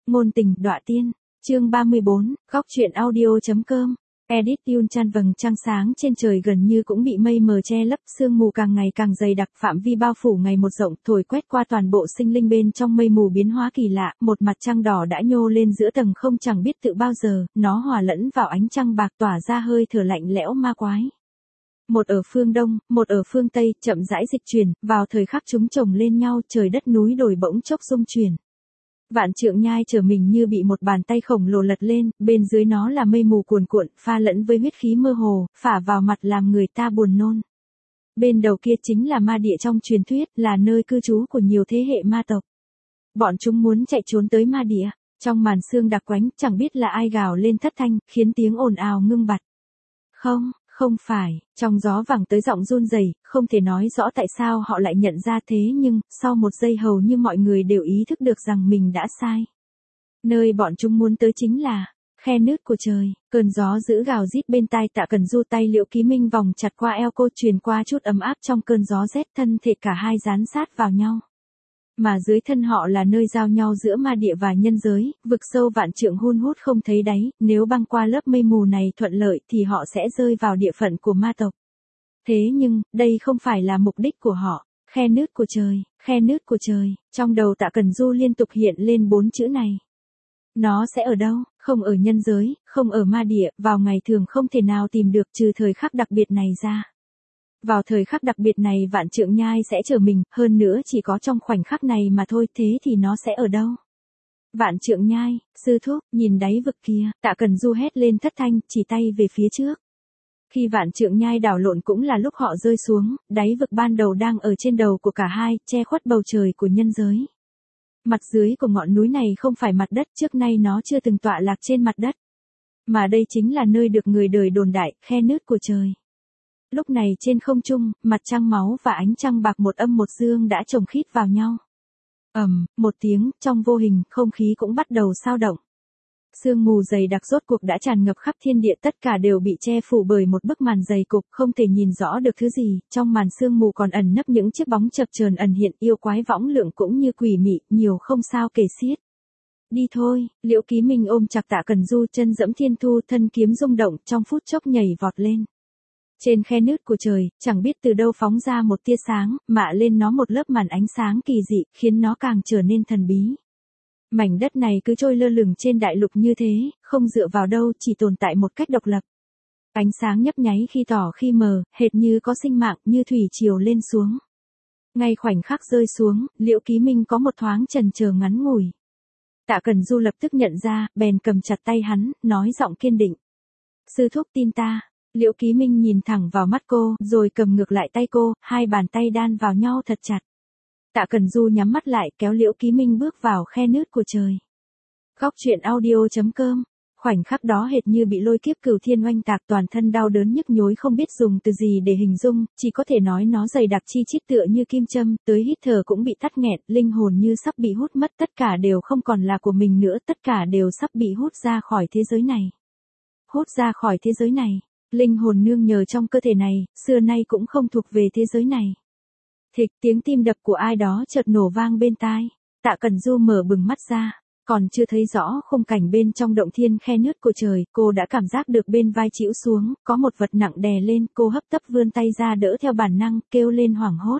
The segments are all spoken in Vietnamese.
Ngôn tình đọa tiên, chương 34, góc truyện audio.com. Edit Yun Chan. Vầng trăng sáng trên trời gần như cũng bị mây mờ che lấp, sương mù càng ngày càng dày đặc, phạm vi bao phủ ngày một rộng, thổi quét qua toàn bộ sinh linh. Bên trong mây mù biến hóa kỳ lạ, một mặt trăng đỏ đã nhô lên giữa tầng không, chẳng biết tự bao giờ, nó hòa lẫn vào ánh trăng bạc tỏa ra hơi thở lạnh lẽo ma quái. Một ở phương đông, một ở phương tây, chậm rãi dịch chuyển, vào thời khắc chúng chồng lên nhau, trời đất núi đồi bỗng chốc rung chuyển. Vạn Trượng Nhai trở mình như bị một bàn tay khổng lồ lật lên, bên dưới nó là mây mù cuồn cuộn, pha lẫn với huyết khí mơ hồ, phả vào mặt làm người ta buồn nôn. Bên đầu kia chính là ma địa trong truyền thuyết, là nơi cư trú của nhiều thế hệ ma tộc. Bọn chúng muốn chạy trốn tới ma địa, trong màn sương đặc quánh, chẳng biết là ai gào lên thất thanh, khiến tiếng ồn ào ngưng bặt. Không phải, trong gió vẳng tới giọng run rẩy, không thể nói rõ tại sao họ lại nhận ra thế, nhưng sau một giây hầu như mọi người đều ý thức được rằng mình đã sai. Nơi bọn chúng muốn tới chính là khe nứt của trời. Cơn gió dữ gào rít bên tai Tạ Cẩn Du, tay Liễu Ký Minh vòng chặt qua eo cô, truyền qua chút ấm áp trong cơn gió rét, thân thể cả hai dán sát vào nhau. Mà dưới thân họ là nơi giao nhau giữa ma địa và nhân giới, vực sâu vạn trượng hun hút không thấy đáy, nếu băng qua lớp mây mù này thuận lợi thì họ sẽ rơi vào địa phận của ma tộc. Thế nhưng, đây không phải là mục đích của họ. Khe nứt của trời, khe nứt của trời, trong đầu Tạ Cẩn Du liên tục hiện lên 4 chữ này. Nó sẽ ở đâu? Không ở nhân giới, không ở ma địa, vào ngày thường không thể nào tìm được trừ thời khắc đặc biệt này ra. Vào thời khắc đặc biệt này Vạn Trượng Nhai sẽ trở mình, hơn nữa chỉ có trong khoảnh khắc này mà thôi, thế thì nó sẽ ở đâu? Vạn Trượng Nhai, sư thúc, nhìn đáy vực kia, Tạ Cẩn Du hét lên thất thanh, chỉ tay về phía trước. Khi Vạn Trượng Nhai đảo lộn cũng là lúc họ rơi xuống, đáy vực ban đầu đang ở trên đầu của cả hai, che khuất bầu trời của nhân giới. Mặt dưới của ngọn núi này không phải mặt đất, trước nay nó chưa từng tọa lạc trên mặt đất. Mà đây chính là nơi được người đời đồn đại, khe nứt của trời. Lúc này trên không trung, mặt trăng máu và ánh trăng bạc một âm một dương đã chồng khít vào nhau. Một tiếng, trong vô hình, không khí cũng bắt đầu xao động. Sương mù dày đặc rốt cuộc đã tràn ngập khắp thiên địa, tất cả đều bị che phủ bởi một bức màn dày cục, không thể nhìn rõ được thứ gì, trong màn sương mù còn ẩn nấp những chiếc bóng chập chờn ẩn hiện, yêu quái võng lượng cũng như quỷ mị, nhiều không sao kể xiết. Đi thôi, Liễu Ký Minh ôm chặt Tạ Cẩn Du, chân dẫm thiên thu, thân kiếm rung động, trong phút chốc nhảy vọt lên. Trên khe nứt của trời, chẳng biết từ đâu phóng ra một tia sáng, mạ lên nó một lớp màn ánh sáng kỳ dị, khiến nó càng trở nên thần bí. Mảnh đất này cứ trôi lơ lửng trên đại lục như thế, không dựa vào đâu, chỉ tồn tại một cách độc lập. Ánh sáng nhấp nháy khi tỏ khi mờ, hệt như có sinh mạng, như thủy triều lên xuống. Ngay khoảnh khắc rơi xuống, Liễu Ký Minh có một thoáng chần chờ ngắn ngủi. Tạ Cẩn Du lập tức nhận ra, bèn cầm chặt tay hắn, nói giọng kiên định. Sư thúc tin ta. Liễu Ký Minh nhìn thẳng vào mắt cô, rồi cầm ngược lại tay cô, hai bàn tay đan vào nhau thật chặt. Tạ Cẩn Du nhắm mắt lại, kéo Liễu Ký Minh bước vào khe nứt của trời. Góc truyện audio.com. Khoảnh khắc đó hệt như bị lôi kiếp cửu thiên oanh tạc, toàn thân đau đớn nhức nhối không biết dùng từ gì để hình dung, chỉ có thể nói nó dày đặc chi chít tựa như kim châm, tới hít thở cũng bị tắc nghẹn, linh hồn như sắp bị hút mất, tất cả đều không còn là của mình nữa, tất cả đều sắp bị hút ra khỏi thế giới này. Hút ra khỏi thế giới này. Linh hồn nương nhờ trong cơ thể này, xưa nay cũng không thuộc về thế giới này. Thịch, tiếng tim đập của ai đó chợt nổ vang bên tai. Tạ Cẩn Du mở bừng mắt ra, còn chưa thấy rõ khung cảnh bên trong động thiên khe nứt của trời, cô đã cảm giác được bên vai chĩu xuống, có một vật nặng đè lên, cô hấp tấp vươn tay ra đỡ theo bản năng, kêu lên hoảng hốt.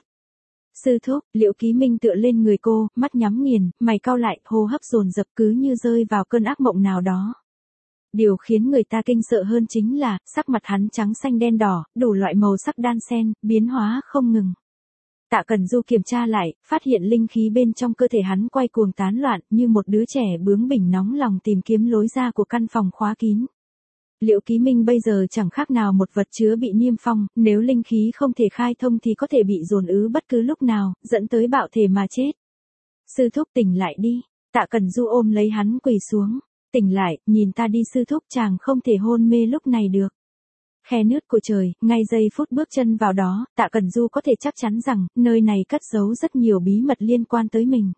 Sư thúc, Liễu Ký Minh tựa lên người cô, mắt nhắm nghiền, mày cau lại, hô hấp dồn dập cứ như rơi vào cơn ác mộng nào đó. Điều khiến người ta kinh sợ hơn chính là, sắc mặt hắn trắng xanh đen đỏ, đủ loại màu sắc đan xen, biến hóa không ngừng. Tạ Cẩn Du kiểm tra lại, phát hiện linh khí bên trong cơ thể hắn quay cuồng tán loạn, như một đứa trẻ bướng bỉnh nóng lòng tìm kiếm lối ra của căn phòng khóa kín. Liễu Ký Minh bây giờ chẳng khác nào một vật chứa bị niêm phong, nếu linh khí không thể khai thông thì có thể bị dồn ứ bất cứ lúc nào, dẫn tới bạo thể mà chết. Sư thúc tỉnh lại đi. Tạ Cẩn Du ôm lấy hắn quỳ xuống. Tỉnh lại, nhìn ta đi sư thúc, chàng không thể hôn mê lúc này được. Khe nứt của trời, ngay giây phút bước chân vào đó, Tạ Cẩn Du có thể chắc chắn rằng, nơi này cất giấu rất nhiều bí mật liên quan tới mình.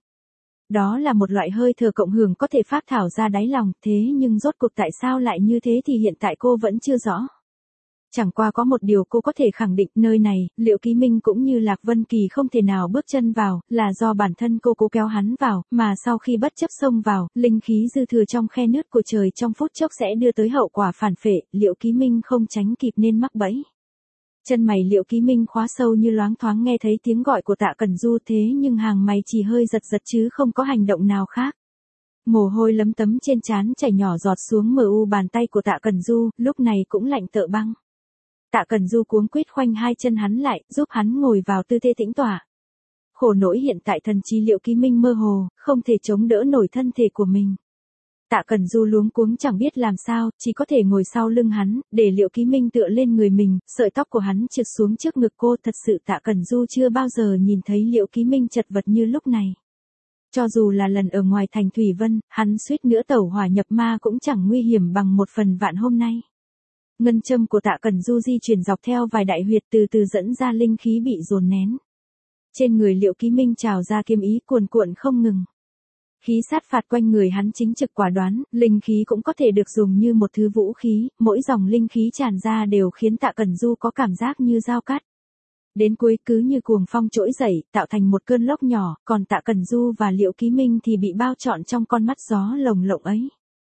Đó là một loại hơi thở cộng hưởng có thể phát thảo ra đáy lòng, thế nhưng rốt cuộc tại sao lại như thế thì hiện tại cô vẫn chưa rõ. Chẳng qua có một điều cô có thể khẳng định, nơi này, Liệu Ký Minh cũng như Lạc Vân Kỳ không thể nào bước chân vào, là do bản thân cô cố kéo hắn vào, mà sau khi bất chấp xông vào, linh khí dư thừa trong khe nứt của trời trong phút chốc sẽ đưa tới hậu quả phản phệ, Liệu Ký Minh không tránh kịp nên mắc bẫy. Chân mày Liệu Ký Minh khóa sâu như loáng thoáng nghe thấy tiếng gọi của Tạ Cẩn Du, thế nhưng hàng mày chỉ hơi giật giật chứ không có hành động nào khác. Mồ hôi lấm tấm trên trán chảy nhỏ giọt xuống mờ u bàn tay của Tạ Cẩn Du, lúc này cũng lạnh tợ băng. Tạ Cẩn Du cuống quýt khoanh hai chân hắn lại, giúp hắn ngồi vào tư thế tĩnh tọa. Khổ nỗi hiện tại thần trí Liệu Ký Minh mơ hồ, không thể chống đỡ nổi thân thể của mình. Tạ Cẩn Du luống cuống chẳng biết làm sao, chỉ có thể ngồi sau lưng hắn, để Liệu Ký Minh tựa lên người mình, sợi tóc của hắn trượt xuống trước ngực cô. Thật sự Tạ Cẩn Du chưa bao giờ nhìn thấy Liệu Ký Minh chật vật như lúc này. Cho dù là lần ở ngoài thành Thủy Vân, hắn suýt nữa tẩu hỏa nhập ma cũng chẳng nguy hiểm bằng 1/1000 hôm nay. Ngân châm của Tạ Cẩn Du di chuyển dọc theo vài đại huyệt từ từ dẫn ra linh khí bị dồn nén. Trên người Liệu Ký Minh trào ra kiếm ý cuồn cuộn không ngừng. Khí sát phạt quanh người hắn chính trực quả đoán, linh khí cũng có thể được dùng như một thứ vũ khí, mỗi dòng linh khí tràn ra đều khiến Tạ Cẩn Du có cảm giác như dao cắt. Đến cuối cứ như cuồng phong trỗi dậy, tạo thành một cơn lốc nhỏ, còn Tạ Cẩn Du và Liệu Ký Minh thì bị bao trọn trong con mắt gió lồng lộng ấy.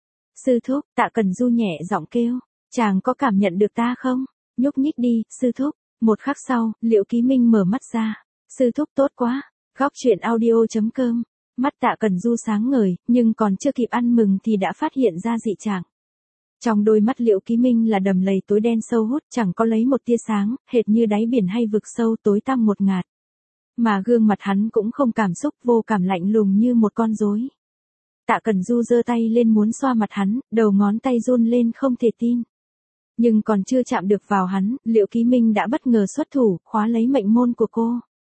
Sư thúc, Tạ Cẩn Du nhẹ giọng kêu, chàng có cảm nhận được ta không? Nhúc nhích đi, sư thúc. Một khắc sau, Liệu Ký Minh mở mắt ra. Sư thúc tốt quá. Góc truyện audio.com. Mắt Tạ Cẩn Du sáng ngời, nhưng còn chưa kịp ăn mừng thì đã phát hiện ra dị trạng. Trong đôi mắt Liệu Ký Minh là đầm lầy tối đen sâu hút, chẳng có lấy một tia sáng, hệt như đáy biển hay vực sâu tối tăm một ngạt. Mà gương mặt hắn cũng không cảm xúc, vô cảm lạnh lùng như một con rối. Tạ Cẩn Du giơ tay lên muốn xoa mặt hắn, đầu ngón tay run lên không thể tin. Nhưng còn chưa chạm được vào hắn, Liệu Ký Minh đã bất ngờ xuất thủ, khóa lấy mệnh môn của cô.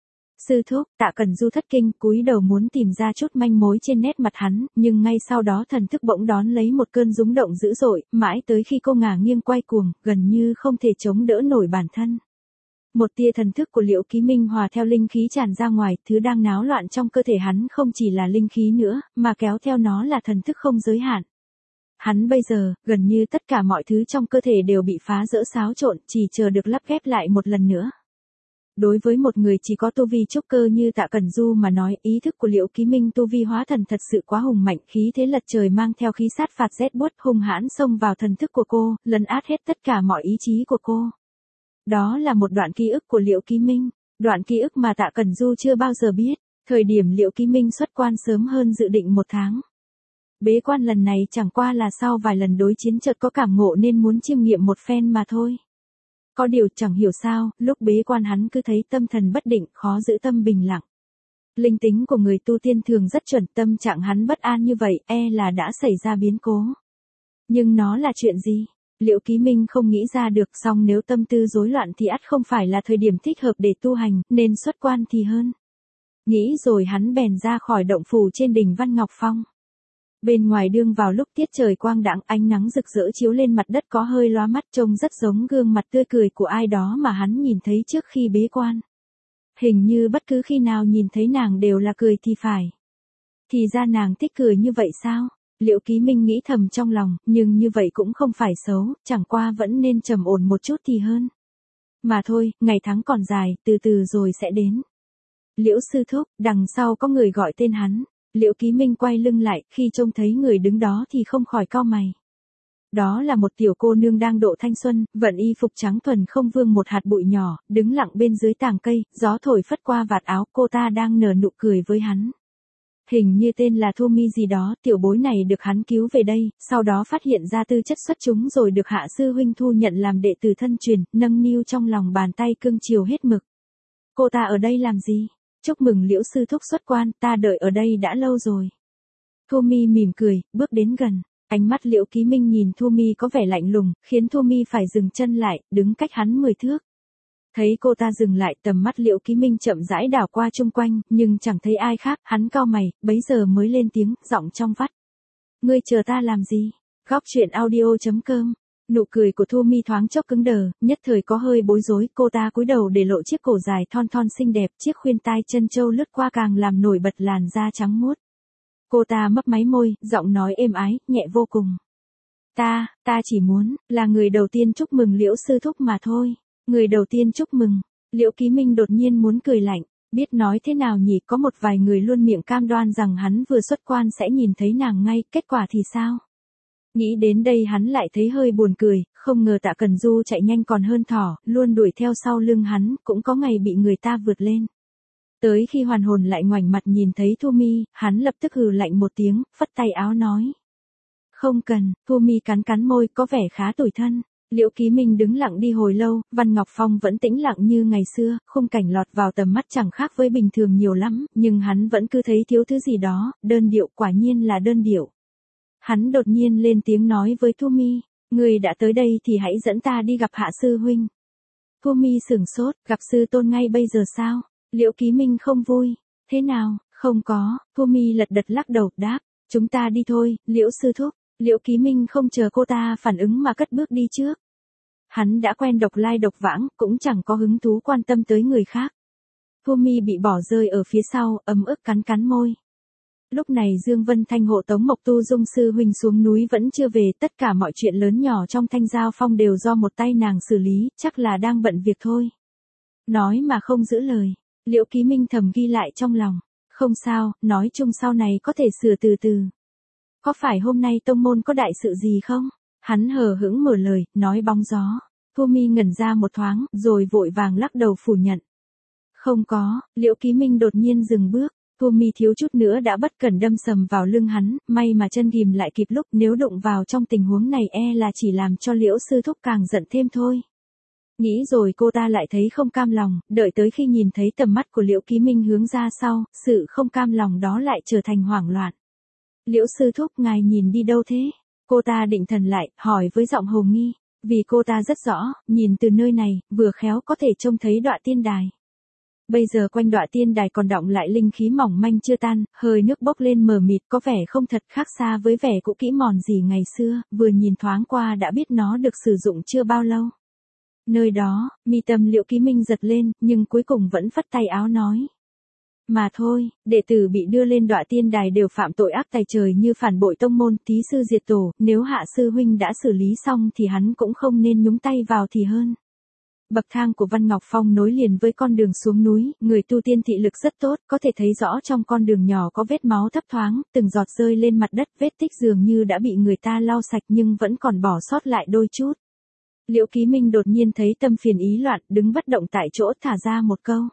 Sư thúc, Tạ Cẩn Du thất kinh, cúi đầu muốn tìm ra chút manh mối trên nét mặt hắn, nhưng ngay sau đó thần thức bỗng đón lấy một cơn rúng động dữ dội, mãi tới khi cô ngả nghiêng quay cuồng, gần như không thể chống đỡ nổi bản thân. Một tia thần thức của Liệu Ký Minh hòa theo linh khí tràn ra ngoài, thứ đang náo loạn trong cơ thể hắn không chỉ là linh khí nữa, mà kéo theo nó là thần thức không giới hạn. Hắn bây giờ, gần như tất cả mọi thứ trong cơ thể đều bị phá rỡ xáo trộn, chỉ chờ được lắp ghép lại một lần nữa. Đối với một người chỉ có tu vi trúc cơ như Tạ Cẩn Du mà nói, ý thức của Liệu Ký Minh tu vi hóa thần thật sự quá hùng mạnh, khí thế lật trời mang theo khí sát phạt rét buốt hung hãn xông vào thần thức của cô, lấn át hết tất cả mọi ý chí của cô. Đó là một đoạn ký ức của Liệu Ký Minh, đoạn ký ức mà Tạ Cẩn Du chưa bao giờ biết, thời điểm Liệu Ký Minh xuất quan sớm hơn dự định 1 tháng. Bế quan lần này chẳng qua là sau vài lần đối chiến chợt có cảm ngộ nên muốn chiêm nghiệm một phen mà thôi. Có điều chẳng hiểu sao, lúc bế quan hắn cứ thấy tâm thần bất định, khó giữ tâm bình lặng. Linh tính của người tu tiên thường rất chuẩn, tâm trạng hắn bất an như vậy, là đã xảy ra biến cố. Nhưng nó là chuyện gì? Liệu Ký Minh không nghĩ ra được, song nếu tâm tư rối loạn thì ắt không phải là thời điểm thích hợp để tu hành, nên xuất quan thì hơn. Nghĩ rồi hắn bèn ra khỏi động phủ trên đỉnh Văn Ngọc Phong. Bên ngoài đương vào lúc tiết trời quang đãng, ánh nắng rực rỡ chiếu lên mặt đất có hơi lóa mắt, trông rất giống gương mặt tươi cười của ai đó mà hắn nhìn thấy trước khi bế quan. Hình như bất cứ khi nào nhìn thấy nàng đều là cười thì phải. Thì ra nàng thích cười như vậy sao? Liệu Ký Minh nghĩ thầm trong lòng, nhưng như vậy cũng không phải xấu, chẳng qua vẫn nên trầm ổn một chút thì hơn. Mà thôi, ngày tháng còn dài, từ từ rồi sẽ đến. Liễu sư thúc, đằng sau có người gọi tên hắn. Liệu Ký Minh quay lưng lại, khi trông thấy người đứng đó thì không khỏi cau mày. Đó là một tiểu cô nương đang độ thanh xuân, vận y phục trắng thuần không vương một hạt bụi nhỏ, đứng lặng bên dưới tàng cây, gió thổi phất qua vạt áo, cô ta đang nở nụ cười với hắn. Hình như tên là Thu Mi gì đó, tiểu bối này được hắn cứu về đây, sau đó phát hiện ra tư chất xuất chúng rồi được hạ sư huynh thu nhận làm đệ tử thân truyền, nâng niu trong lòng bàn tay cưng chiều hết mực. Cô ta ở đây làm gì? Chúc mừng Liễu sư thúc xuất quan, ta đợi ở đây đã lâu rồi. Thu Mi mỉm cười, bước đến gần. Ánh mắt Liệu Ký Minh nhìn Thu Mi có vẻ lạnh lùng, khiến Thu Mi phải dừng chân lại, đứng cách hắn 10 thước. Thấy cô ta dừng lại, tầm mắt Liệu Ký Minh chậm rãi đảo qua chung quanh, nhưng chẳng thấy ai khác, hắn cau mày, bấy giờ mới lên tiếng, giọng trong vắt. Ngươi chờ ta làm gì? Góc truyện audio.com. Nụ cười của Thu Mi thoáng chốc cứng đờ, nhất thời có hơi bối rối, cô ta cúi đầu để lộ chiếc cổ dài thon thon xinh đẹp, chiếc khuyên tai chân châu lướt qua càng làm nổi bật làn da trắng muốt. Cô ta mấp máy môi, giọng nói êm ái, nhẹ vô cùng. Ta chỉ muốn, là người đầu tiên chúc mừng Liễu sư thúc mà thôi. Người đầu tiên chúc mừng. Liễu Ký Minh đột nhiên muốn cười lạnh. Biết nói thế nào nhỉ, có một vài người luôn miệng cam đoan rằng hắn vừa xuất quan sẽ nhìn thấy nàng ngay, kết quả thì sao? Nghĩ đến đây hắn lại thấy hơi buồn cười, không ngờ Tạ Cần Du chạy nhanh còn hơn thỏ, luôn đuổi theo sau lưng hắn, cũng có ngày bị người ta vượt lên. Tới khi hoàn hồn lại ngoảnh mặt nhìn thấy Thu Mi, hắn lập tức hừ lạnh một tiếng, phất tay áo nói. Không cần, Thu Mi cắn cắn môi, có vẻ khá tủi thân. Liễu Ký Minh đứng lặng đi hồi lâu, Văn Ngọc Phong vẫn tĩnh lặng như ngày xưa, khung cảnh lọt vào tầm mắt chẳng khác với bình thường nhiều lắm, nhưng hắn vẫn cứ thấy thiếu thứ gì đó, đơn điệu, quả nhiên là đơn điệu. Hắn đột nhiên lên tiếng nói với Thu Mi, người đã tới đây thì hãy dẫn ta đi gặp Hạ sư huynh. Thu Mi sửng sốt, gặp sư tôn ngay bây giờ sao? Liễu Ký Minh không vui, thế nào, không có, Thu Mi lật đật lắc đầu, đáp, chúng ta đi thôi, Liễu sư thúc. Liễu Ký Minh không chờ cô ta phản ứng mà cất bước đi trước. Hắn đã quen độc lai độc vãng, cũng chẳng có hứng thú quan tâm tới người khác. Thu Mi bị bỏ rơi ở phía sau, ấm ức cắn cắn môi. Lúc này Dương Vân Thanh hộ tống Mộc Tu Dung sư huynh xuống núi vẫn chưa về, tất cả mọi chuyện lớn nhỏ trong Thanh Giao Phong đều do một tay nàng xử lý, chắc là đang bận việc thôi. Nói mà không giữ lời, Liễu Ký Minh thầm ghi lại trong lòng. Không sao, nói chung sau này có thể sửa từ từ. Có phải hôm nay tông môn có đại sự gì không? Hắn hờ hững mở lời, nói bóng gió. Thu Mi ngẩn ra một thoáng, rồi vội vàng lắc đầu phủ nhận. Không có, Liễu Ký Minh đột nhiên dừng bước. Thu Mi thiếu chút nữa đã bất cẩn đâm sầm vào lưng hắn, may mà chân ghim lại kịp lúc, nếu đụng vào trong tình huống này là chỉ làm cho Liễu sư thúc càng giận thêm thôi. Nghĩ rồi cô ta lại thấy không cam lòng, đợi tới khi nhìn thấy tầm mắt của Liễu Ký Minh hướng ra sau, sự không cam lòng đó lại trở thành hoảng loạn. Liễu sư thúc, ngài nhìn đi đâu thế? Cô ta định thần lại, hỏi với giọng hồ nghi, vì cô ta rất rõ, nhìn từ nơi này, vừa khéo có thể trông thấy Đọa Tiên Đài. Bây giờ quanh Đọa Tiên Đài còn đọng lại linh khí mỏng manh chưa tan, hơi nước bốc lên mờ mịt, có vẻ không thật, khác xa với vẻ cũ kỹ mòn gì ngày xưa, vừa nhìn thoáng qua đã biết nó được sử dụng chưa bao lâu. Nơi đó, mi tâm Liễu Ký Minh giật lên, nhưng cuối cùng vẫn phất tay áo nói. Mà thôi, đệ tử bị đưa lên Đọa Tiên Đài đều phạm tội ác tày trời như phản bội tông môn, thí sư diệt tổ, nếu Hạ sư huynh đã xử lý xong thì hắn cũng không nên nhúng tay vào thì hơn. Bậc thang của Văn Ngọc Phong nối liền với con đường xuống núi, người tu tiên thị lực rất tốt, có thể thấy rõ trong con đường nhỏ có vết máu thấp thoáng, từng giọt rơi lên mặt đất, vết tích dường như đã bị người ta lau sạch nhưng vẫn còn bỏ sót lại đôi chút. Liễu Ký Minh đột nhiên thấy tâm phiền ý loạn, đứng bất động tại chỗ, thả ra một câu.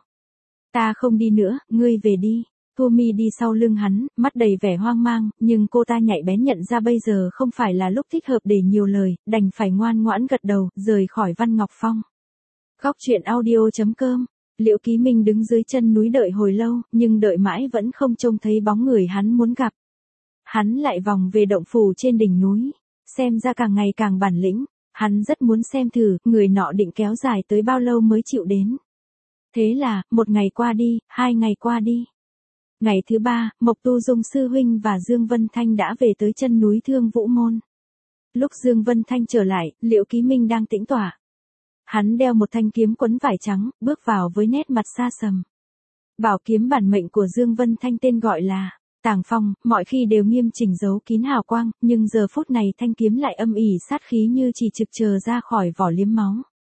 Ta không đi nữa, ngươi về đi. Thu Mi đi sau lưng hắn, mắt đầy vẻ hoang mang, nhưng cô ta nhạy bén nhận ra bây giờ không phải là lúc thích hợp để nhiều lời, đành phải ngoan ngoãn gật đầu, rời khỏi Văn Ngọc Phong. Góc truyện audio.com. Liễu Ký Minh đứng dưới chân núi đợi hồi lâu, nhưng đợi mãi vẫn không trông thấy bóng người hắn muốn gặp. Hắn lại vòng về động phủ trên đỉnh núi, xem ra càng ngày càng bản lĩnh, hắn rất muốn xem thử, người nọ định kéo dài tới bao lâu mới chịu đến. Thế là, một ngày qua đi, 2 ngày qua đi. Ngày thứ 3, Mộc Tu Dung sư huynh và Dương Vân Thanh đã về tới chân núi Thương Vũ Môn. Lúc Dương Vân Thanh trở lại, Liễu Ký Minh đang tĩnh tọa. Hắn đeo một thanh kiếm quấn vải trắng, bước vào với nét mặt xa sầm. Bảo kiếm bản mệnh của Dương Vân Thanh tên gọi là Tàng Phong, mọi khi đều nghiêm chỉnh giấu kín hào quang, nhưng giờ phút này thanh kiếm lại âm ỉ sát khí như chỉ trực chờ ra khỏi vỏ liếm máu.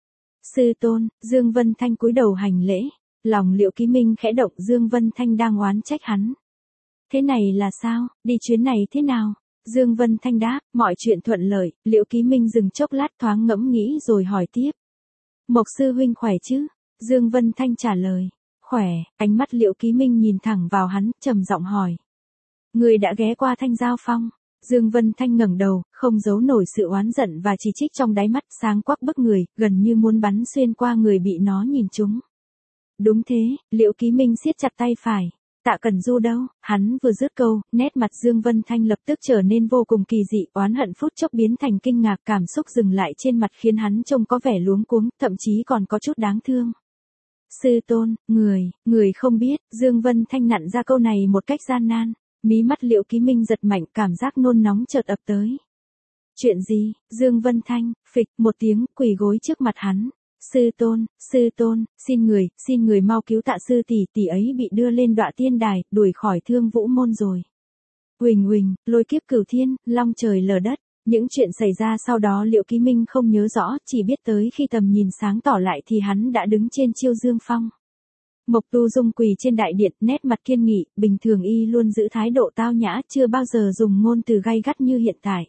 Sư tôn, Dương Vân Thanh cúi đầu hành lễ, lòng Liễu Ký Minh khẽ động, Dương Vân Thanh đang oán trách hắn. Thế này là sao, đi chuyến này thế nào? Dương Vân Thanh đáp, mọi chuyện thuận lợi. Liễu Ký Minh dừng chốc lát thoáng ngẫm nghĩ rồi hỏi tiếp. Mộc sư huynh khỏe chứ? Dương Vân Thanh trả lời, khỏe. Ánh mắt Liễu Ký Minh nhìn thẳng vào hắn, trầm giọng hỏi. Người đã ghé qua Thanh Giao Phong? Dương Vân Thanh ngẩng đầu, không giấu nổi sự oán giận và chỉ trích trong đáy mắt, sáng quắc bức người, gần như muốn bắn xuyên qua người bị nó nhìn trúng. Đúng thế, Liễu Ký Minh siết chặt tay phải. Tạ Cần Du đâu? Hắn vừa dứt câu, nét mặt Dương Vân Thanh lập tức trở nên vô cùng kỳ dị, oán hận phút chốc biến thành kinh ngạc, cảm xúc dừng lại trên mặt khiến hắn trông có vẻ luống cuống, thậm chí còn có chút đáng thương. Sư tôn, người không biết, Dương Vân Thanh nặn ra câu này một cách gian nan. Mí mắt Liễu Ký Minh giật mạnh, cảm giác nôn nóng chợt ập tới. Chuyện gì? Dương Vân Thanh, phịch một tiếng, quỳ gối trước mặt hắn. Sư tôn, xin người mau cứu Tạ sư tỷ ấy bị đưa lên Đọa Tiên Đài, đuổi khỏi Thương Vũ Môn rồi. Huỳnh huỳnh, lôi kiếp cửu thiên, long trời lở đất. Những chuyện xảy ra sau đó Liễu Ký Minh không nhớ rõ, chỉ biết tới khi tầm nhìn sáng tỏ lại thì hắn đã đứng trên Chiêu Dương Phong. Mộc Tu Dung quỳ trên đại điện, nét mặt kiên nghị, bình thường y luôn giữ thái độ tao nhã, chưa bao giờ dùng ngôn từ gay gắt như hiện tại.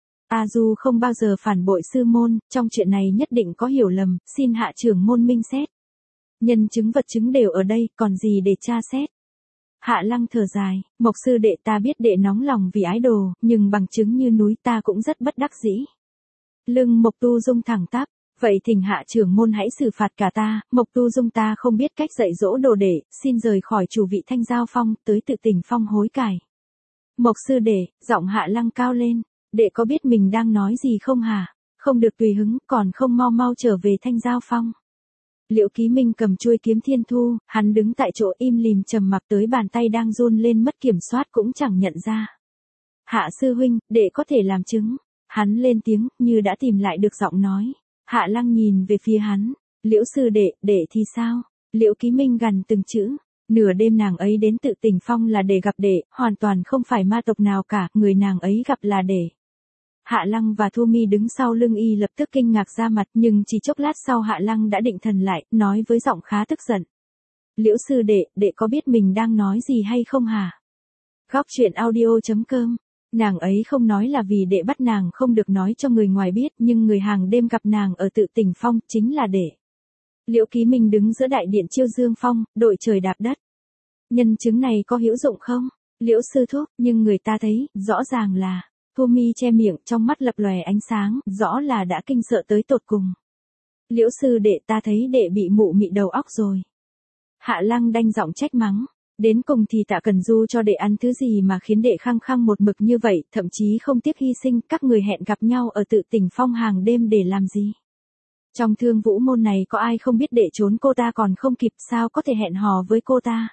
A Du không bao giờ phản bội sư môn, trong chuyện này nhất định có hiểu lầm, xin hạ trưởng môn minh xét. Nhân chứng vật chứng đều ở đây, còn gì để tra xét. Hạ Lăng thở dài, Mộc sư đệ, ta biết đệ nóng lòng vì ái đồ, nhưng bằng chứng như núi ta cũng rất bất đắc dĩ. Lưng Mộc Tu Dung thẳng tắp, vậy thỉnh hạ trưởng môn hãy xử phạt cả ta. Mộc Tu Dung, ta không biết cách dạy dỗ đồ đệ, xin rời khỏi chủ vị Thanh Giao Phong, tới Tự Tỉnh Phong hối cải. Mộc sư đệ, giọng Hạ Lăng cao lên, đệ có biết mình đang nói gì không hả? Không được tùy hứng, còn không mau mau trở về Thanh Giao Phong. Liễu Ký Minh cầm chuôi kiếm thiên thu, hắn đứng tại chỗ im lìm trầm mặc, tới bàn tay đang run lên mất kiểm soát cũng chẳng nhận ra. Hạ sư huynh, đệ có thể làm chứng. Hắn lên tiếng, như đã tìm lại được giọng nói. Hạ Lăng nhìn về phía hắn. Liễu sư đệ, đệ thì sao? Liễu Ký Minh gằn từng chữ. Nửa đêm nàng ấy đến Tự Tỉnh Phong là để gặp đệ, hoàn toàn không phải ma tộc nào cả, người nàng ấy gặp là để. Hạ Lăng và Thu Mi đứng sau lưng y lập tức kinh ngạc ra mặt, nhưng chỉ chốc lát sau Hạ Lăng đã định thần lại, nói với giọng khá tức giận. Liễu sư đệ, đệ có biết mình đang nói gì hay không hả? Góc truyện audio.com. Nàng ấy không nói là vì đệ bắt nàng không được nói cho người ngoài biết, nhưng người hàng đêm gặp nàng ở Tự Tỉnh Phong chính là để. Liễu Ký Minh đứng giữa đại điện Chiêu Dương Phong, đội trời đạp đất. Nhân chứng này có hữu dụng không? Liễu sư thúc, nhưng người ta thấy, rõ ràng là. Thu Mi che miệng, trong mắt lập lòe ánh sáng, rõ là đã kinh sợ tới tột cùng. Liễu sư đệ, ta thấy đệ bị mụ mị đầu óc rồi. Hạ Lăng đanh giọng trách mắng. Đến cùng thì Tạ Cần Du cho đệ ăn thứ gì mà khiến đệ khăng khăng một mực như vậy, thậm chí không tiếc hy sinh, các người hẹn gặp nhau ở Tự Tỉnh Phong hàng đêm để làm gì? Trong Thương Vũ môn này có ai không biết đệ trốn cô ta còn không kịp, sao có thể hẹn hò với cô ta?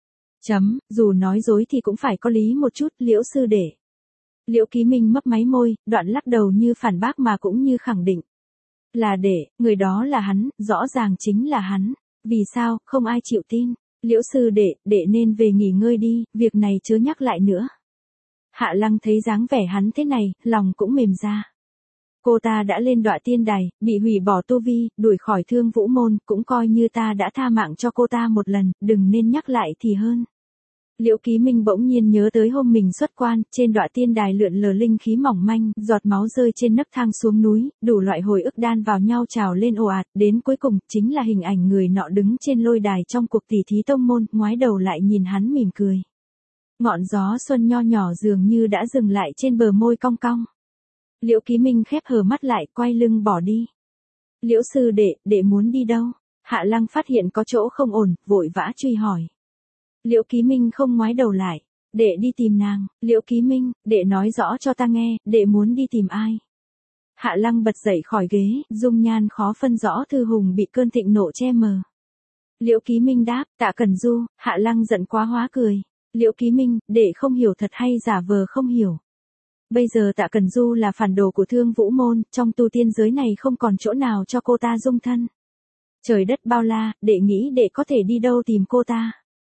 Dù nói dối thì cũng phải có lý một chút, Liễu sư đệ. Liễu Ký Minh mấp máy môi, đoạn lắc đầu như phản bác mà cũng như khẳng định. Là đệ, người đó là hắn, rõ ràng chính là hắn. Vì sao, không ai chịu tin. Liễu sư đệ, đệ nên về nghỉ ngơi đi, việc này chớ nhắc lại nữa. Hạ Lăng thấy dáng vẻ hắn thế này, lòng cũng mềm ra. Cô ta đã lên đọa tiên đài, bị hủy bỏ tu vi, đuổi khỏi Thương Vũ môn, cũng coi như ta đã tha mạng cho cô ta một lần, đừng nên nhắc lại thì hơn. Liễu Ký Minh bỗng nhiên nhớ tới hôm mình xuất quan, trên đọa tiên đài lượn lờ linh khí mỏng manh, giọt máu rơi trên nấc thang xuống núi, đủ loại hồi ức đan vào nhau trào lên ồ ạt, đến cuối cùng, chính là hình ảnh người nọ đứng trên lôi đài trong cuộc tỉ thí tông môn, ngoái đầu lại nhìn hắn mỉm cười. Ngọn gió xuân nho nhỏ dường như đã dừng lại trên bờ môi cong cong. Liễu Ký Minh khép hờ mắt lại, quay lưng bỏ đi. Liễu sư đệ, đệ muốn đi đâu? Hạ Lăng phát hiện có chỗ không ổn, vội vã truy hỏi. Liễu Ký Minh không ngoái đầu lại. Đệ đi tìm nàng. Liễu Ký Minh, đệ nói rõ cho ta nghe, đệ muốn đi tìm ai? Hạ Lăng bật dậy khỏi ghế, dung nhan khó phân rõ Thư Hùng bị cơn thịnh nộ che mờ. Liễu Ký Minh đáp, Tạ Cần Du. Hạ Lăng giận quá hóa cười. Liễu Ký Minh, đệ không hiểu thật hay giả vờ không hiểu. Bây giờ Tạ Cần Du là phản đồ của Thương Vũ môn, trong tu tiên giới này không còn chỗ nào cho cô ta dung thân. Trời đất bao la, đệ nghĩ đệ có thể đi đâu tìm cô ta?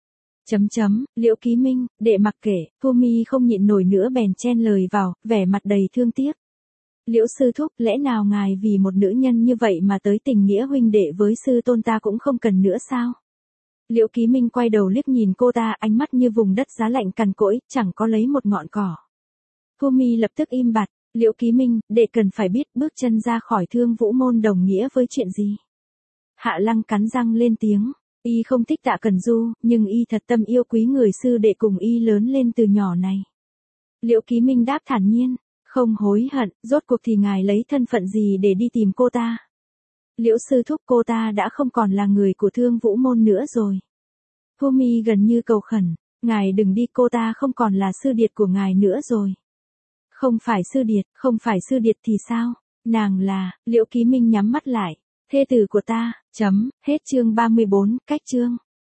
Liễu Ký Minh, đệ mặc kệ. Thu Mi không nhịn nổi nữa bèn chen lời vào, vẻ mặt đầy thương tiếc. Liễu sư thúc, lẽ nào ngài vì một nữ nhân như vậy mà tới tình nghĩa huynh đệ với sư tôn ta cũng không cần nữa sao? Liễu Ký Minh quay đầu liếc nhìn cô ta, ánh mắt như vùng đất giá lạnh cằn cỗi, chẳng có lấy một ngọn cỏ. Thu Mi lập tức im bặt. Liễu Ký Minh, đệ cần phải biết bước chân ra khỏi Thương Vũ môn đồng nghĩa với chuyện gì? Hạ Lăng cắn răng lên tiếng. Y không thích Tạ Cần Du, nhưng y thật tâm yêu quý người sư đệ cùng y lớn lên từ nhỏ này. Liễu Ký Minh đáp thản nhiên, không hối hận, rốt cuộc thì ngài lấy thân phận gì để đi tìm cô ta? Liễu sư thúc, cô ta đã không còn là người của Thương Vũ môn nữa rồi. Thu Mi gần như cầu khẩn, ngài đừng đi, cô ta không còn là sư điệt của ngài nữa rồi. Không phải sư điệt thì sao? Nàng là. Liễu Ký Minh nhắm mắt lại. Thê tử của ta. Hết chương 34, cách chương.